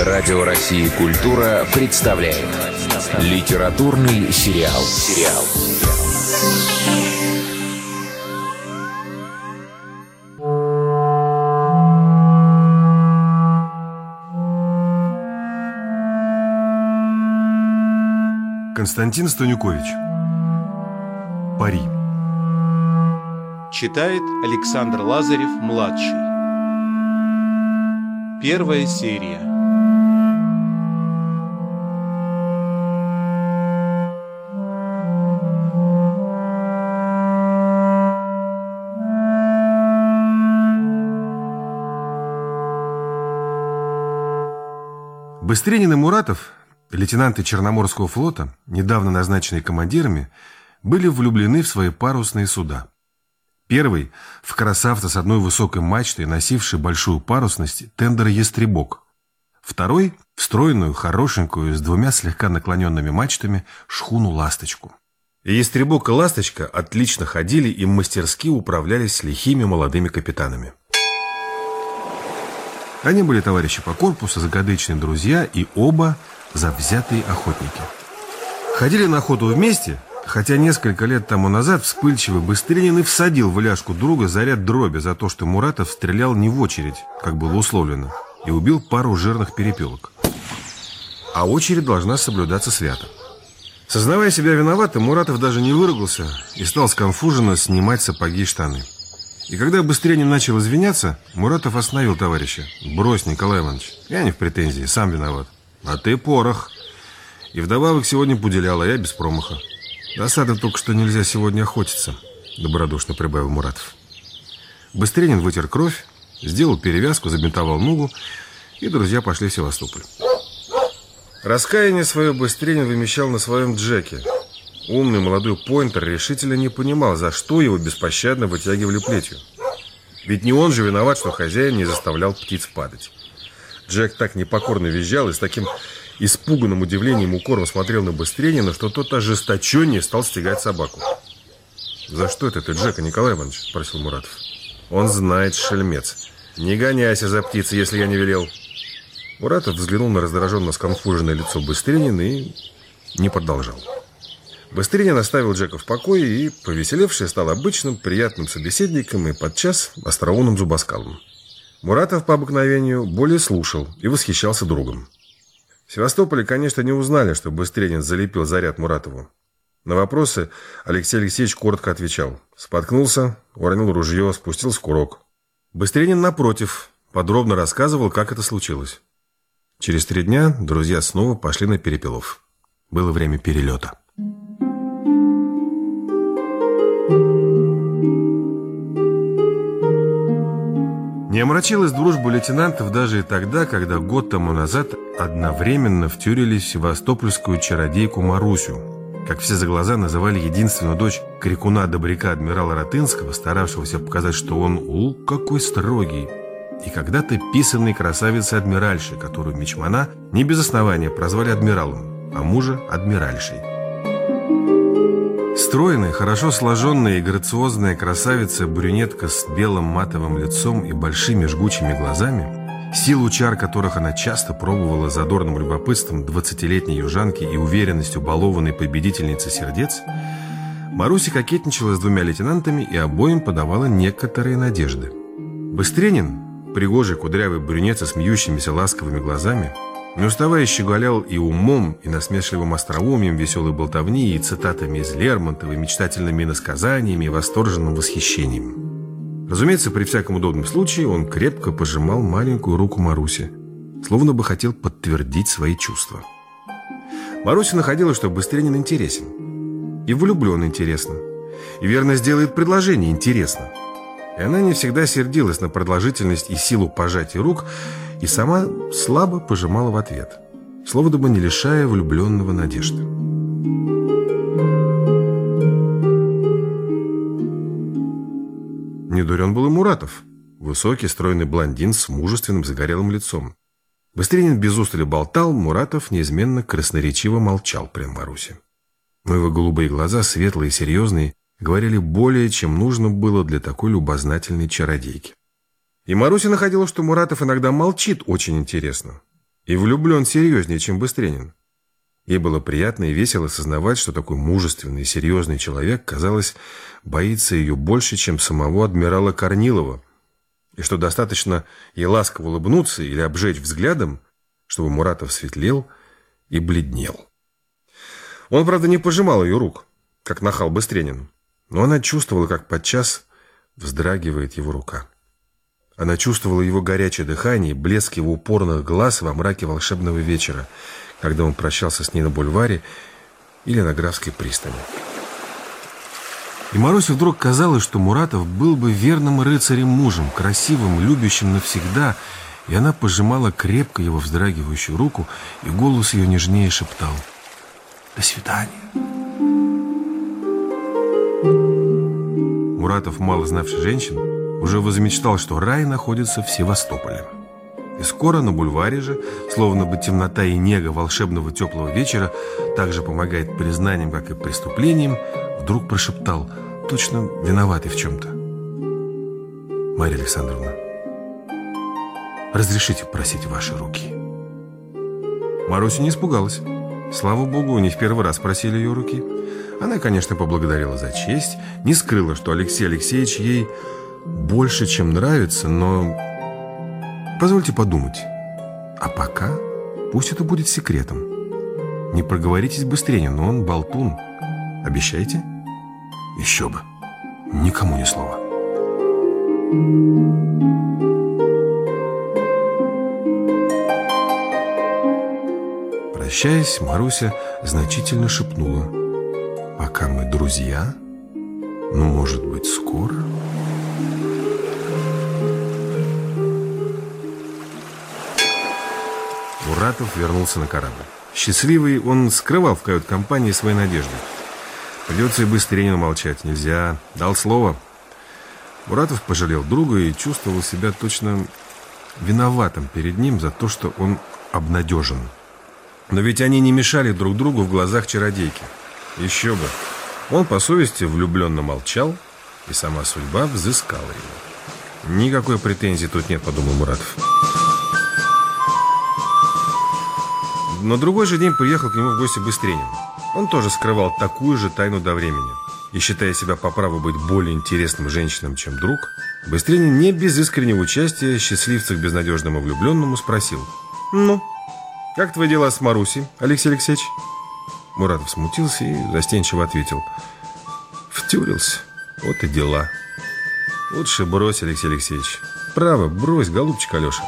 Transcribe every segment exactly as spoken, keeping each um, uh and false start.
Радио России «Культура» представляет литературный сериал. Сериал. Константин Станюкович. Пари. Читает Александр Лазарев-младший. Первая серия. Быстренин и Муратов, лейтенанты Черноморского флота, недавно назначенные командирами, были влюблены в свои парусные суда. Первый – в красавца с одной высокой мачтой, носивший большую парусность, тендер «Ястребок». Второй – в стройную, хорошенькую, с двумя слегка наклоненными мачтами, шхуну «Ласточку». И «Ястребок» и «Ласточка» отлично ходили и мастерски управлялись с лихими молодыми капитанами. Они были товарищи по корпусу, закадычные друзья и оба завзятые охотники. Ходили на охоту вместе, хотя несколько лет тому назад вспыльчивый Быстренин и всадил в ляжку друга заряд дроби за то, что Муратов стрелял не в очередь, как было условлено, и убил пару жирных перепелок. А очередь должна соблюдаться свято. Сознавая себя виноватым, Муратов даже не выругался и стал сконфуженно снимать сапоги и штаны. И когда Быстренин начал извиняться, Муратов остановил товарища. «Брось, Николай Иванович, я не в претензии, сам виноват. А ты порох. И вдобавок сегодня пуделял, а я без промаха. Досада только, что нельзя сегодня охотиться», — добродушно прибавил Муратов. Быстренин вытер кровь, сделал перевязку, забинтовал ногу, и друзья пошли в Севастополь. Раскаяние свое Быстренин вымещал на своем Джеке. Умный молодой пойнтер решительно не понимал, за что его беспощадно вытягивали плетью. Ведь не он же виноват, что хозяин не заставлял птиц падать. Джек так непокорно визжал и с таким испуганным удивлением укором смотрел на Быстренина, что тот ожесточеннее стал стягать собаку. «За что это ты, Джека, Николай Иванович?» – спросил Муратов. «Он знает, шельмец. Не гоняйся за птицей, если я не велел». Муратов взглянул на раздраженно сконфуженное лицо Быстренина и не продолжал. Быстренин оставил Джека в покое и, повеселевший, стал обычным, приятным собеседником и подчас остроумным зубоскалом. Муратов по обыкновению более слушал и восхищался другом. В Севастополе, конечно, не узнали, что Быстренин залепил заряд Муратову. На вопросы Алексей Алексеевич коротко отвечал. Споткнулся, уронил ружье, спустил с курок. Быстренин, напротив, подробно рассказывал, как это случилось. Через три дня друзья снова пошли на Перепелов. Было время перелета. Не омрачилась дружба лейтенантов даже и тогда, когда год тому назад одновременно втюрились в севастопольскую чародейку Марусю, как все за глаза называли единственную дочь крикуна-добряка адмирала Ратынского, старавшегося показать, что он, у, какой строгий, и когда-то писанной красавицы-адмиральши, которую мичмана не без основания прозвали адмиралом, а мужа адмиральшей. Стройная, хорошо сложенная и грациозная красавица-брюнетка с белым матовым лицом и большими жгучими глазами, силу чар которых она часто пробовала задорным любопытством двадцатилетней южанки и уверенностью балованной победительницы сердец, Маруся кокетничала с двумя лейтенантами и обоим подавала некоторые надежды. Быстренин, пригожий кудрявый брюнет со смеющимися ласковыми глазами, не уставая щеголял и умом, и насмешливым остроумием, веселой болтовни, и цитатами из Лермонтова, и мечтательными иносказаниями, и восторженным восхищением. Разумеется, при всяком удобном случае он крепко пожимал маленькую руку Маруси, словно бы хотел подтвердить свои чувства. Маруся находила, что Быстренин интересен, и влюблен интересно, и верно сделает предложение интересно. И она не всегда сердилась на продолжительность и силу пожатия рук, и сама слабо пожимала в ответ, словно бы не лишая влюбленного надежды. Не дурен был и Муратов, высокий, стройный блондин с мужественным загорелым лицом. Быстренин без устали болтал, Муратов неизменно красноречиво молчал при Марусе. Но его голубые глаза, светлые и серьезные, говорили более, чем нужно было для такой любознательной чародейки. И Маруся находила, что Муратов иногда молчит очень интересно. И влюблен серьезнее, чем Быстренин. Ей было приятно и весело сознавать, что такой мужественный и серьезный человек, казалось, боится ее больше, чем самого адмирала Корнилова, и что достаточно ей ласково улыбнуться или обжечь взглядом, чтобы Муратов светлел и бледнел. Он, правда, не пожимал ее рук, как нахал Быстренин, но она чувствовала, как подчас вздрагивает его рука. Она чувствовала его горячее дыхание и блеск его упорных глаз во мраке волшебного вечера, когда он прощался с ней на бульваре или на Графской пристани. И Марусе вдруг казалось, что Муратов был бы верным рыцарем-мужем, красивым, любящим навсегда, и она пожимала крепко его вздрагивающую руку, и голос ее нежнее шептал: «До свидания». Муратов, мало знавший женщин, уже возмечтал, что рай находится в Севастополе. И скоро на бульваре же, словно бы темнота и нега волшебного теплого вечера также помогает признаниям, как и преступлениям, вдруг прошептал, точно виноватый в чем-то: «Марья Александровна, разрешите просить ваши руки». Маруся не испугалась. Слава богу, не в первый раз просили ее руки. Она, конечно, поблагодарила за честь, не скрыла, что Алексей Алексеевич ей больше, чем нравится, но... Позвольте подумать. А пока пусть это будет секретом. Не проговоритесь быстрее, но он болтун. Обещаете? Еще бы. Никому ни слова. Прощаясь, Маруся значительно шепнула: «Пока мы друзья, ну, может быть, скоро». Муратов вернулся на корабль. Счастливый, он скрывал в кают-компании свои надежды. Придется и Быстренину молчать. Нельзя. Дал слово. Муратов пожалел друга и чувствовал себя точно виноватым перед ним за то, что он обнадежен. Но ведь они не мешали друг другу в глазах чародейки. Еще бы. Он по совести влюбленно молчал, и сама судьба взыскала его. Никакой претензии тут нет, подумал Муратов. На другой же день приехал к нему в гости Быстренин. Он тоже скрывал такую же тайну до времени. И, считая себя по праву быть более интересным женщинам, чем друг, Быстренин не без искреннего участия счастливцах безнадежному влюбленному спросил: «Ну, как твои дела с Марусей, Алексей Алексеевич?» Муратов смутился и застенчиво ответил: «Втюрился. Вот и дела. Лучше брось, Алексей Алексеевич. Право, брось, голубчик Алеша».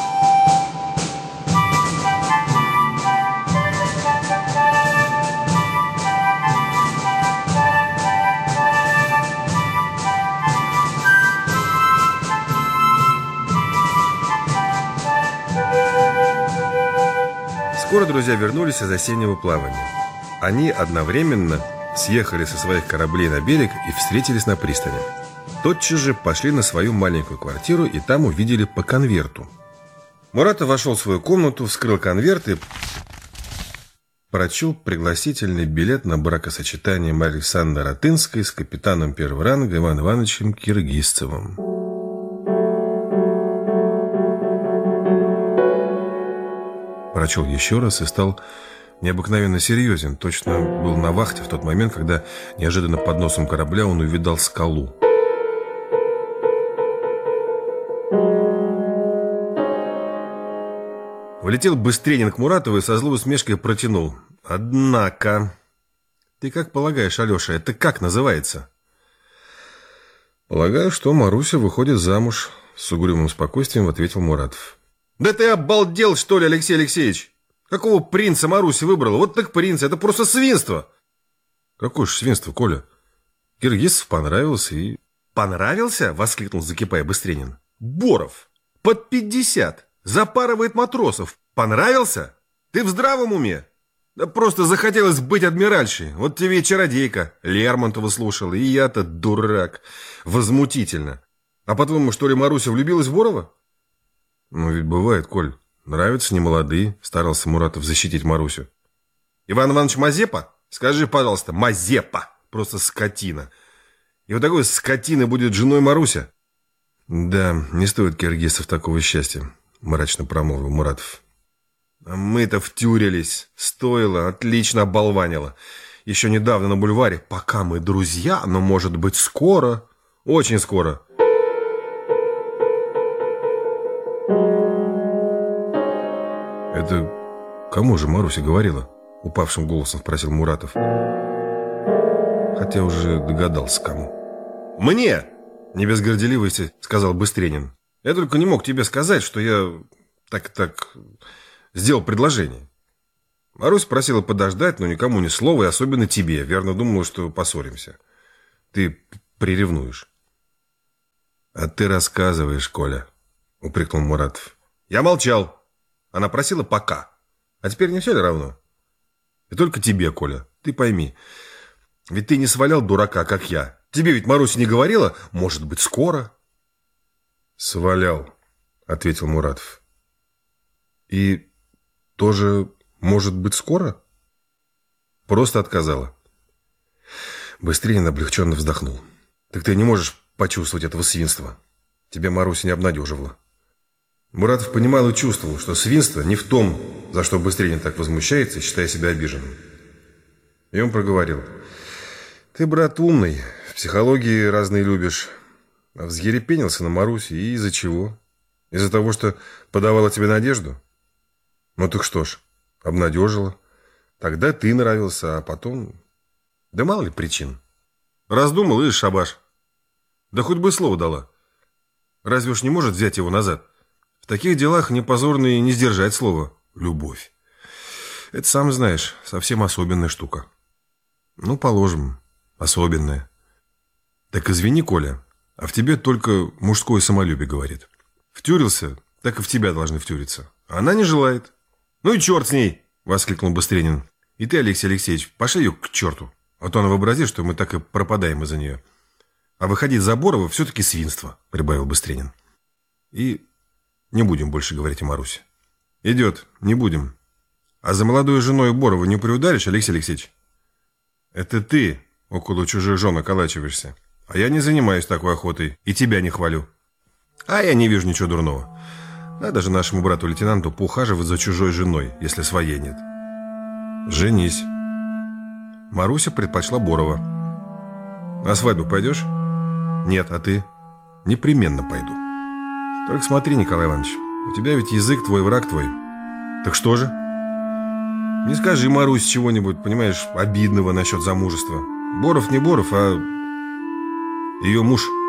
Скоро друзья вернулись из осеннего плавания. Они одновременно съехали со своих кораблей на берег и встретились на пристани. Тотчас же пошли на свою маленькую квартиру и там увидели по конверту. Муратов вошел в свою комнату, вскрыл конверт и прочел пригласительный билет на бракосочетание Марьи Александры Ратынской с капитаном первого ранга Иваном Ивановичем Киргизцевым. Прочел еще раз и стал необыкновенно серьезен. Точно был на вахте в тот момент, когда неожиданно под носом корабля он увидал скалу. Влетел Быстренин к Муратову и со злой усмешкой протянул: «Однако, ты как полагаешь, Алеша, это как называется?» «Полагаю, что Маруся выходит замуж», — с угрюмым спокойствием ответил Муратов. «Да ты обалдел, что ли, Алексей Алексеевич? Какого принца Маруся выбрала? Вот так принц, это просто свинство!» «Какое же свинство, Коля? Киргизцев понравился и...» «Понравился?» — воскликнул, закипая Быстренин. «Боров! Под пятьдесят! Запарывает матросов! Понравился? Ты в здравом уме? Да просто захотелось быть адмиральшей. Вот тебе и чародейка. Лермонтова слушала, и я-то дурак. Возмутительно. А по-твоему, что ли, Маруся влюбилась в Борова?» «Ну ведь бывает, Коль. Нравятся немолодые», — старался Муратов защитить Марусю. «Иван Иванович Мазепа? Скажи, пожалуйста, Мазепа. Просто скотина. И вот такой скотины будет женой Маруся?» «Да, не стоит киргизцев такого счастья», — мрачно промолвил Муратов. А мы-то втюрились. Стоило, отлично оболванило. Еще недавно на бульваре. Пока мы друзья, но может быть скоро. Очень скоро. Это кому же Маруся говорила? Упавшим голосом спросил Муратов. Хотя уже догадался, кому. Мне! Не без горделивости сказал Быстренин. Я только не мог тебе сказать, что я так-так сделал предложение. Марусь просила подождать, но никому ни слова, и особенно тебе. Верно думала, что поссоримся. Ты приревнуешь. А ты рассказываешь, Коля, упрекнул Муратов. Я молчал. Она просила пока. А теперь не все ли равно? И только тебе, Коля, ты пойми. Ведь ты не свалял дурака, как я. Тебе ведь Маруся не говорила, может быть, скоро? Свалял, ответил Муратов. И тоже, может быть, скоро? Просто отказала. Быстрее облегченно вздохнул. Так ты не можешь почувствовать этого свинства. Тебя Маруся не обнадеживала. Муратов понимал и чувствовал, что свинство не в том, за что Быстренин так возмущается, считая себя обиженным. И он проговорил. Ты, брат, умный, в психологии разные любишь. А взъерепенился на Марусе, и из-за чего? Из-за того, что подавала тебе надежду? Ну так что ж, обнадежила. Тогда ты нравился, а потом... Да мало ли причин. Раздумал и шабаш. Да хоть бы слово дала. Разве уж не может взять его назад? В таких делах не позорно и не сдержать слово «любовь». Это, сам знаешь, совсем особенная штука. Ну, положим, особенная. Так извини, Коля, а в тебе только мужское самолюбие говорит. Втюрился, так и в тебя должны втюриться. А она не желает. Ну и черт с ней, воскликнул Быстренин. И ты, Алексей Алексеевич, пошли ее к черту. А то она вообразит, что мы так и пропадаем из-за нее. А выходить за Борова все-таки свинство, прибавил Быстренин. И не будем больше говорить о Марусе. Идет, не будем. А за молодой женой Борова не приударишь, Алексей Алексеевич? Это ты около чужих жен околачиваешься. А я не занимаюсь такой охотой и тебя не хвалю. А я не вижу ничего дурного. Надо же нашему брату-лейтенанту поухаживать за чужой женой, если своей нет. Женись. Маруся предпочла Борова. На свадьбу пойдешь? Нет, а ты? Непременно пойду. Только смотри, Николай Иванович, у тебя ведь язык твой, враг твой. Так что же? Не скажи Марусе чего-нибудь, понимаешь, обидного насчет замужества. Боров не Боров, а ее муж.